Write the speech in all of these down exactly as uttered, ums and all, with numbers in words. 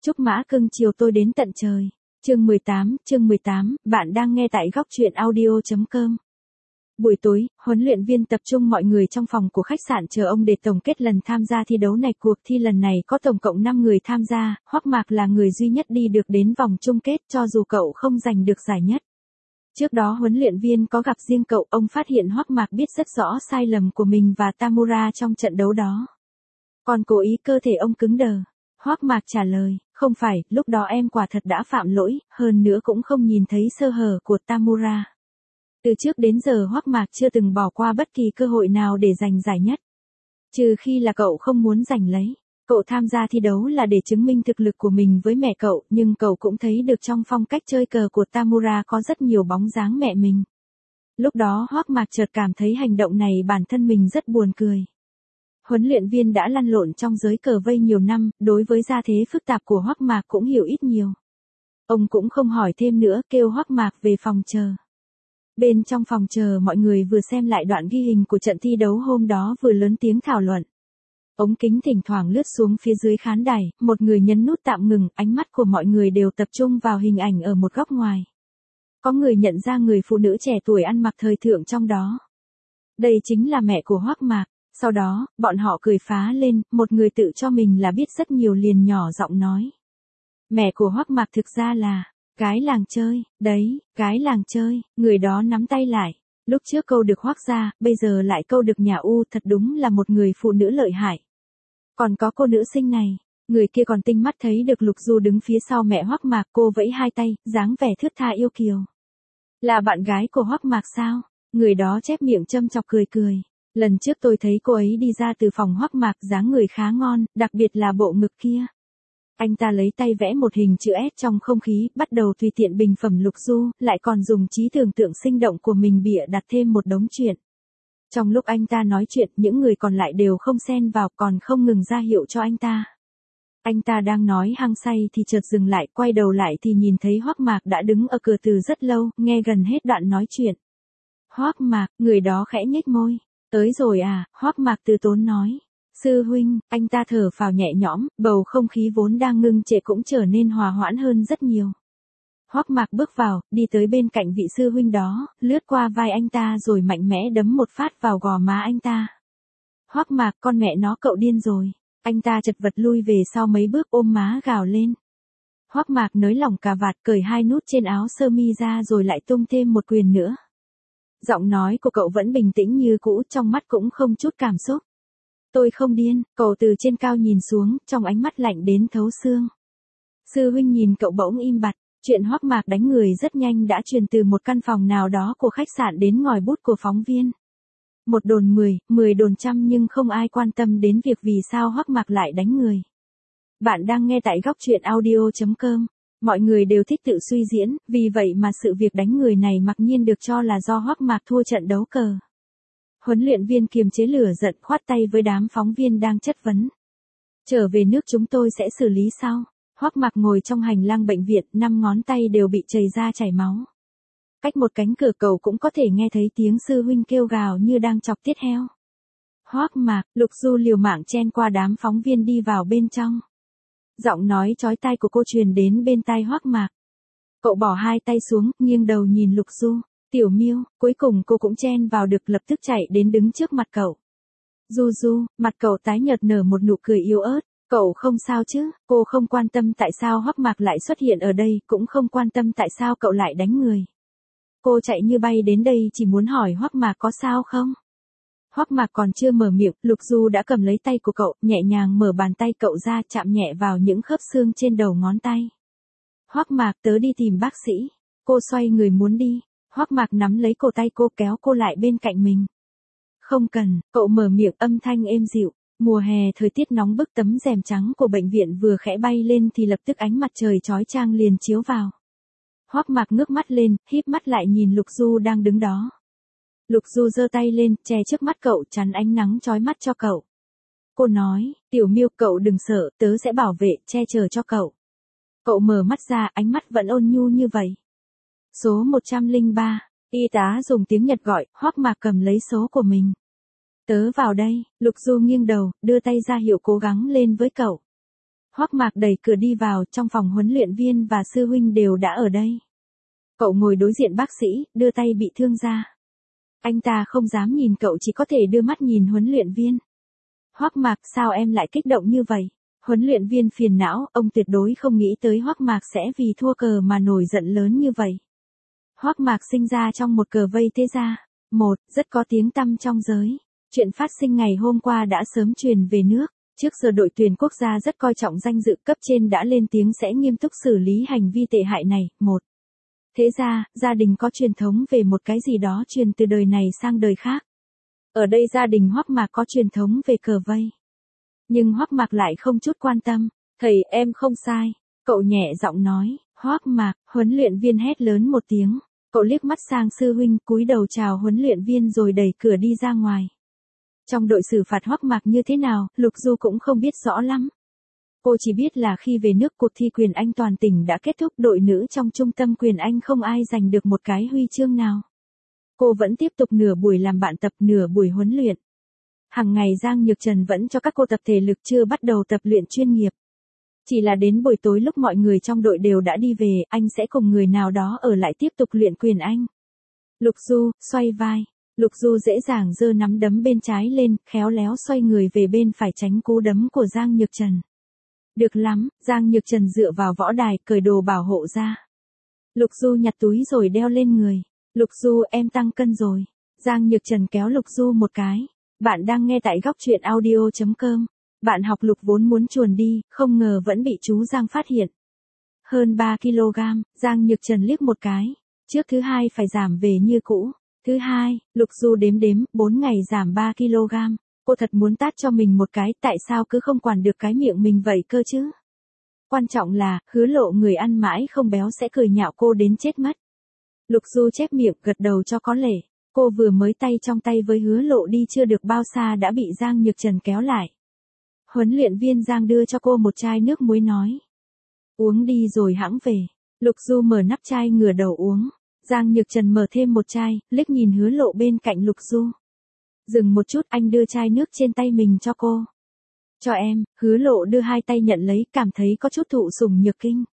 Chúc mã cưng chiều tôi đến tận trời. Chương mười tám, chương mười tám, bạn đang nghe tại góc truyện audio chấm com. Buổi tối, huấn luyện viên tập trung mọi người trong phòng của khách sạn chờ ông để tổng kết lần tham gia thi đấu này. Cuộc thi lần này có tổng cộng năm người tham gia, Hoắc Mạc là người duy nhất đi được đến vòng chung kết cho dù cậu không giành được giải nhất. Trước đó huấn luyện viên có gặp riêng cậu, ông phát hiện Hoắc Mạc biết rất rõ sai lầm của mình và Tamura trong trận đấu đó. Còn cố ý cơ thể ông cứng đờ. Hoắc Mạc trả lời, không phải, lúc đó em quả thật đã phạm lỗi, hơn nữa cũng không nhìn thấy sơ hở của Tamura. Từ trước đến giờ Hoắc Mạc chưa từng bỏ qua bất kỳ cơ hội nào để giành giải nhất. Trừ khi là cậu không muốn giành lấy. Cậu tham gia thi đấu là để chứng minh thực lực của mình với mẹ cậu, nhưng cậu cũng thấy được trong phong cách chơi cờ của Tamura có rất nhiều bóng dáng mẹ mình. Lúc đó Hoắc Mạc chợt cảm thấy hành động này bản thân mình rất buồn cười. Huấn luyện viên đã lăn lộn trong giới cờ vây nhiều năm, đối với gia thế phức tạp của Hoắc Mạc cũng hiểu ít nhiều. Ông cũng không hỏi thêm nữa, kêu Hoắc Mạc về phòng chờ. Bên trong phòng chờ mọi người vừa xem lại đoạn ghi hình của trận thi đấu hôm đó vừa lớn tiếng thảo luận. Ống kính thỉnh thoảng lướt xuống phía dưới khán đài, một người nhấn nút tạm ngừng, ánh mắt của mọi người đều tập trung vào hình ảnh ở một góc ngoài. Có người nhận ra người phụ nữ trẻ tuổi ăn mặc thời thượng trong đó. Đây chính là mẹ của Hoắc Mạc. Sau đó, bọn họ cười phá lên, một người tự cho mình là biết rất nhiều liền nhỏ giọng nói. Mẹ của Hoắc Mạc thực ra là, gái làng chơi, đấy, gái làng chơi, người đó nắm tay lại. Lúc trước câu được Hoắc gia, bây giờ lại câu được nhà U, thật đúng là một người phụ nữ lợi hại. Còn có cô nữ sinh này, người kia còn tinh mắt thấy được Lục Du đứng phía sau mẹ Hoắc Mạc, cô vẫy hai tay, dáng vẻ thướt tha yêu kiều. Là bạn gái của Hoắc Mạc sao? Người đó chép miệng châm chọc cười cười. Lần trước tôi thấy cô ấy đi ra từ phòng Hoắc Mạc, dáng người khá ngon, đặc biệt là bộ ngực kia. Anh ta lấy tay vẽ một hình chữ S trong không khí, bắt đầu tùy tiện bình phẩm Lục Du, lại còn dùng trí tưởng tượng sinh động của mình bịa đặt thêm một đống chuyện. Trong lúc anh ta nói chuyện, những người còn lại đều không xen vào, còn không ngừng ra hiệu cho anh ta. Anh ta đang nói hăng say thì chợt dừng lại, quay đầu lại thì nhìn thấy Hoắc Mạc đã đứng ở cửa từ rất lâu, nghe gần hết đoạn nói chuyện. Hoắc Mạc, người đó khẽ nhếch môi. Tới rồi à, Hoắc Mạc từ tốn nói. Sư huynh, anh ta thở phào nhẹ nhõm, bầu không khí vốn đang ngưng trệ cũng trở nên hòa hoãn hơn rất nhiều. Hoắc Mạc bước vào, đi tới bên cạnh vị sư huynh đó, lướt qua vai anh ta rồi mạnh mẽ đấm một phát vào gò má anh ta. Hoắc Mạc, con mẹ nó cậu điên rồi. Anh ta chật vật lui về sau mấy bước ôm má gào lên. Hoắc Mạc nới lỏng cà vạt, cởi hai nút trên áo sơ mi ra rồi lại tung thêm một quyền nữa. Giọng nói của cậu vẫn bình tĩnh như cũ, trong mắt cũng không chút cảm xúc. Tôi không điên, cậu từ trên cao nhìn xuống, trong ánh mắt lạnh đến thấu xương. Sư huynh nhìn cậu bỗng im bặt, chuyện Hoắc Mạc đánh người rất nhanh đã truyền từ một căn phòng nào đó của khách sạn đến ngòi bút của phóng viên. Một đồn mười, mười đồn trăm nhưng không ai quan tâm đến việc vì sao Hoắc Mạc lại đánh người. Bạn đang nghe tại góc truyện audio chấm com. Mọi người đều thích tự suy diễn, vì vậy mà sự việc đánh người này mặc nhiên được cho là do Hoắc Mạc thua trận đấu cờ. Huấn luyện viên kiềm chế lửa giận, khoát tay với đám phóng viên đang chất vấn. Trở về nước chúng tôi sẽ xử lý sau. Hoắc Mạc ngồi trong hành lang bệnh viện, năm ngón tay đều bị chảy ra chảy máu. Cách một cánh cửa cầu cũng có thể nghe thấy tiếng sư huynh kêu gào như đang chọc tiết heo. Hoắc Mạc, Lục Du liều mạng chen qua đám phóng viên đi vào bên trong. Giọng nói chói tai của cô truyền đến bên tai Hoắc Mạc. Cậu bỏ hai tay xuống, nghiêng đầu nhìn Lục Du. Tiểu Miêu, cuối cùng cô cũng chen vào được, lập tức chạy đến đứng trước mặt cậu. Du Du, mặt cậu tái nhợt nở một nụ cười yếu ớt. Cậu không sao chứ? Cô không quan tâm tại sao Hoắc Mạc lại xuất hiện ở đây, cũng không quan tâm tại sao cậu lại đánh người. Cô chạy như bay đến đây chỉ muốn hỏi Hoắc Mạc có sao không? Hoắc Mạc còn chưa mở miệng, Lục Du đã cầm lấy tay của cậu, nhẹ nhàng mở bàn tay cậu ra, chạm nhẹ vào những khớp xương trên đầu ngón tay. Hoắc Mạc, tớ đi tìm bác sĩ. Cô xoay người muốn đi. Hoắc Mạc nắm lấy cổ tay cô, kéo cô lại bên cạnh mình. Không cần, cậu mở miệng, âm thanh êm dịu. Mùa hè thời tiết nóng bức, tấm rèm trắng của bệnh viện vừa khẽ bay lên thì lập tức ánh mặt trời chói chang liền chiếu vào. Hoắc Mạc ngước mắt lên, híp mắt lại nhìn Lục Du đang đứng đó. Lục Du giơ tay lên, che trước mắt cậu, chắn ánh nắng chói mắt cho cậu. Cô nói, Tiểu Miêu, cậu đừng sợ, tớ sẽ bảo vệ, che chở cho cậu. Cậu mở mắt ra, ánh mắt vẫn ôn nhu như vậy. Số một trăm lẻ ba, y tá dùng tiếng Nhật gọi, Hoắc Mạc cầm lấy số của mình. Tớ vào đây, Lục Du nghiêng đầu, đưa tay ra hiệu cố gắng lên với cậu. Hoắc Mạc đẩy cửa đi vào, trong phòng huấn luyện viên và sư huynh đều đã ở đây. Cậu ngồi đối diện bác sĩ, đưa tay bị thương ra. Anh ta không dám nhìn cậu, chỉ có thể đưa mắt nhìn huấn luyện viên. Hoắc Mạc, sao em lại kích động như vậy? Huấn luyện viên phiền não, ông tuyệt đối không nghĩ tới Hoắc Mạc sẽ vì thua cờ mà nổi giận lớn như vậy. Hoắc Mạc sinh ra trong một cờ vây thế gia. Một, rất có tiếng tăm trong giới. Chuyện phát sinh ngày hôm qua đã sớm truyền về nước. Trước giờ đội tuyển quốc gia rất coi trọng danh dự, cấp trên đã lên tiếng sẽ nghiêm túc xử lý hành vi tệ hại này. Một, thế ra, gia đình có truyền thống về một cái gì đó truyền từ đời này sang đời khác. Ở đây gia đình Hoắc Mạc có truyền thống về cờ vây. Nhưng Hoắc Mạc lại không chút quan tâm. Thầy, em không sai. Cậu nhẹ giọng nói. Hoắc Mạc, huấn luyện viên hét lớn một tiếng. Cậu liếc mắt sang sư huynh, cúi đầu chào huấn luyện viên rồi đẩy cửa đi ra ngoài. Trong đội xử phạt Hoắc Mạc như thế nào, Lục Du cũng không biết rõ lắm. Cô chỉ biết là khi về nước cuộc thi quyền Anh toàn tỉnh đã kết thúc, đội nữ trong trung tâm quyền Anh không ai giành được một cái huy chương nào. Cô vẫn tiếp tục nửa buổi làm bạn tập, nửa buổi huấn luyện. Hàng ngày Giang Nhược Trần vẫn cho các cô tập thể lực, chưa bắt đầu tập luyện chuyên nghiệp. Chỉ là đến buổi tối lúc mọi người trong đội đều đã đi về, anh sẽ cùng người nào đó ở lại tiếp tục luyện quyền Anh. Lục Du, xoay vai. Lục Du dễ dàng giơ nắm đấm bên trái lên, khéo léo xoay người về bên phải tránh cú đấm của Giang Nhược Trần. Được lắm, Giang Nhược Trần dựa vào võ đài, cởi đồ bảo hộ ra. Lục Du nhặt túi rồi đeo lên người. Lục Du, em tăng cân rồi. Giang Nhược Trần kéo Lục Du một cái. Bạn đang nghe tại góc truyện audio chấm com. Bạn học Lục vốn muốn chuồn đi, không ngờ vẫn bị chú Giang phát hiện. Hơn ba ki lô gam, Giang Nhược Trần liếc một cái. Trước thứ hai phải giảm về như cũ. Thứ hai, Lục Du đếm đếm, bốn ngày giảm ba ki lô gam. Cô thật muốn tát cho mình một cái, tại sao cứ không quản được cái miệng mình vậy cơ chứ? Quan trọng là, Hứa Lộ người ăn mãi không béo sẽ cười nhạo cô đến chết mất. Lục Du chép miệng, gật đầu cho có lệ. Cô vừa mới tay trong tay với Hứa Lộ đi chưa được bao xa đã bị Giang Nhược Trần kéo lại. Huấn luyện viên Giang đưa cho cô một chai nước muối nói. Uống đi rồi hãng về. Lục Du mở nắp chai ngửa đầu uống. Giang Nhược Trần mở thêm một chai, liếc nhìn Hứa Lộ bên cạnh Lục Du. Dừng một chút, anh đưa chai nước trên tay mình cho cô. Cho em. Hứa Lộ đưa hai tay nhận lấy, cảm thấy có chút thụ sủng nhược kinh.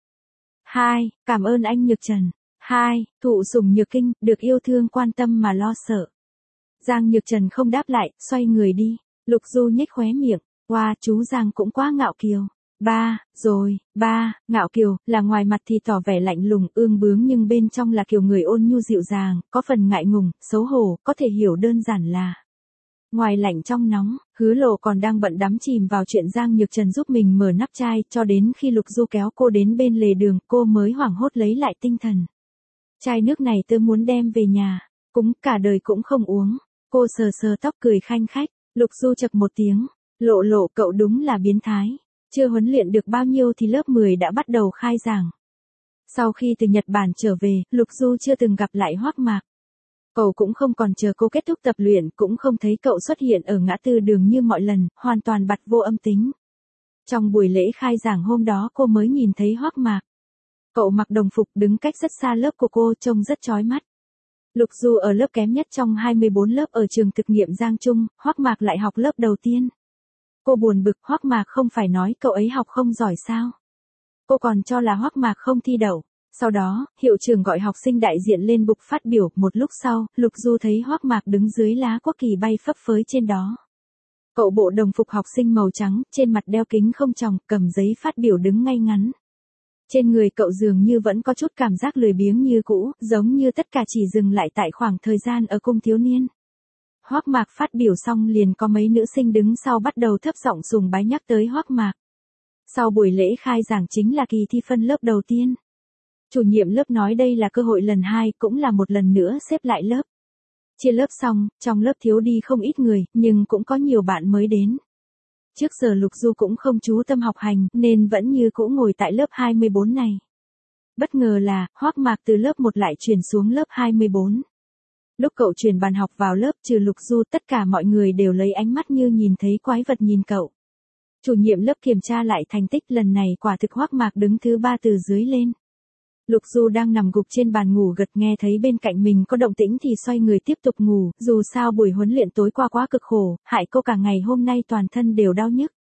Hai, cảm ơn anh Nhược Trần. Hai, thụ sủng nhược kinh, được yêu thương quan tâm mà lo sợ. Giang Nhược Trần không đáp lại, xoay người đi. Lục Du nhếch khóe miệng. Wow, chú Giang cũng quá ngạo kiều. Ba, rồi, ba, ngạo kiều, là ngoài mặt thì tỏ vẻ lạnh lùng, ương bướng nhưng bên trong là kiểu người ôn nhu dịu dàng, có phần ngại ngùng, xấu hổ, có thể hiểu đơn giản là. Ngoài lạnh trong nóng, Hứa Lộ còn đang bận đắm chìm vào chuyện Giang Nhược Trần giúp mình mở nắp chai, cho đến khi Lục Du kéo cô đến bên lề đường, cô mới hoảng hốt lấy lại tinh thần. Chai nước này tôi muốn đem về nhà, cúng cả đời cũng không uống. Cô sờ sờ tóc cười khanh khách, Lục Du chậc một tiếng. Lộ Lộ, cậu đúng là biến thái. Chưa huấn luyện được bao nhiêu thì lớp mười đã bắt đầu khai giảng. Sau khi từ Nhật Bản trở về, Lục Du chưa từng gặp lại Hoắc Mạc. Cậu cũng không còn chờ cô kết thúc tập luyện, cũng không thấy cậu xuất hiện ở ngã tư đường như mọi lần, hoàn toàn bặt vô âm tính. Trong buổi lễ khai giảng hôm đó cô mới nhìn thấy Hoắc Mạc. Cậu mặc đồng phục đứng cách rất xa lớp của cô, trông rất chói mắt. Lục Du ở lớp kém nhất trong hai mươi bốn lớp ở trường thực nghiệm Giang Trung, Hoắc Mạc lại học lớp đầu tiên. Cô buồn bực, Hoắc Mạc không phải nói cậu ấy học không giỏi sao? Cô còn cho là Hoắc Mạc không thi đậu. Sau đó, hiệu trưởng gọi học sinh đại diện lên bục phát biểu, một lúc sau, Lục Du thấy Hoắc Mạc đứng dưới lá quốc kỳ bay phấp phới trên đó. Cậu bộ đồng phục học sinh màu trắng, trên mặt đeo kính không tròng, cầm giấy phát biểu đứng ngay ngắn. Trên người cậu dường như vẫn có chút cảm giác lười biếng như cũ, giống như tất cả chỉ dừng lại tại khoảng thời gian ở cung thiếu niên. Hoắc Mạc phát biểu xong liền có mấy nữ sinh đứng sau bắt đầu thấp giọng sùng bái nhắc tới Hoắc Mạc. Sau buổi lễ khai giảng chính là kỳ thi phân lớp đầu tiên. Chủ nhiệm lớp nói đây là cơ hội lần hai, cũng là một lần nữa xếp lại lớp. Chia lớp xong, trong lớp thiếu đi không ít người, nhưng cũng có nhiều bạn mới đến. Trước giờ Lục Du cũng không chú tâm học hành, nên vẫn như cũ ngồi tại lớp hai mươi bốn này. Bất ngờ là, Hoắc Mạc từ lớp một lại chuyển xuống lớp hai mươi bốn. Lúc cậu chuyển bàn học vào lớp, trừ Lục Du, tất cả mọi người đều lấy ánh mắt như nhìn thấy quái vật nhìn cậu. Chủ nhiệm lớp kiểm tra lại thành tích, lần này quả thực Hoắc Mạc đứng thứ ba từ dưới lên. Lục Du đang nằm gục trên bàn ngủ gật, nghe thấy bên cạnh mình có động tĩnh thì xoay người tiếp tục ngủ, dù sao buổi huấn luyện tối qua quá cực khổ, hại cô cả ngày hôm nay toàn thân đều đau nhức.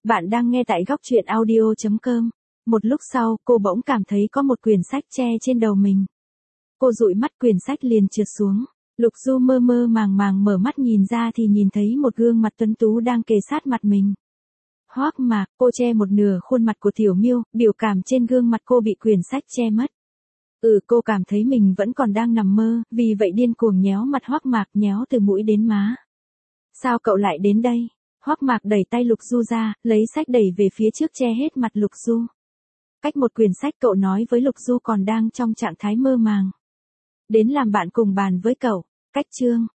Bạn đang nghe tại góc chuyện audio chấm com. Một lúc sau, cô bỗng cảm thấy có một quyển sách che trên đầu mình. Cô dụi mắt, quyển sách liền trượt xuống. Lục Du mơ mơ màng màng mở mắt nhìn ra thì nhìn thấy một gương mặt tuấn tú đang kề sát mặt mình. Hoắc Mạc, cô che một nửa khuôn mặt của Tiểu Miêu, biểu cảm trên gương mặt cô bị quyển sách che mất. Ừ, cô cảm thấy mình vẫn còn đang nằm mơ, vì vậy điên cuồng nhéo mặt Hoắc Mạc, nhéo từ mũi đến má. Sao cậu lại đến đây? Hoắc Mạc đẩy tay Lục Du ra, lấy sách đẩy về phía trước che hết mặt Lục Du. Cách một quyển sách, cậu nói với Lục Du còn đang trong trạng thái mơ màng. Đến làm bạn cùng bàn với cậu. Cách chương.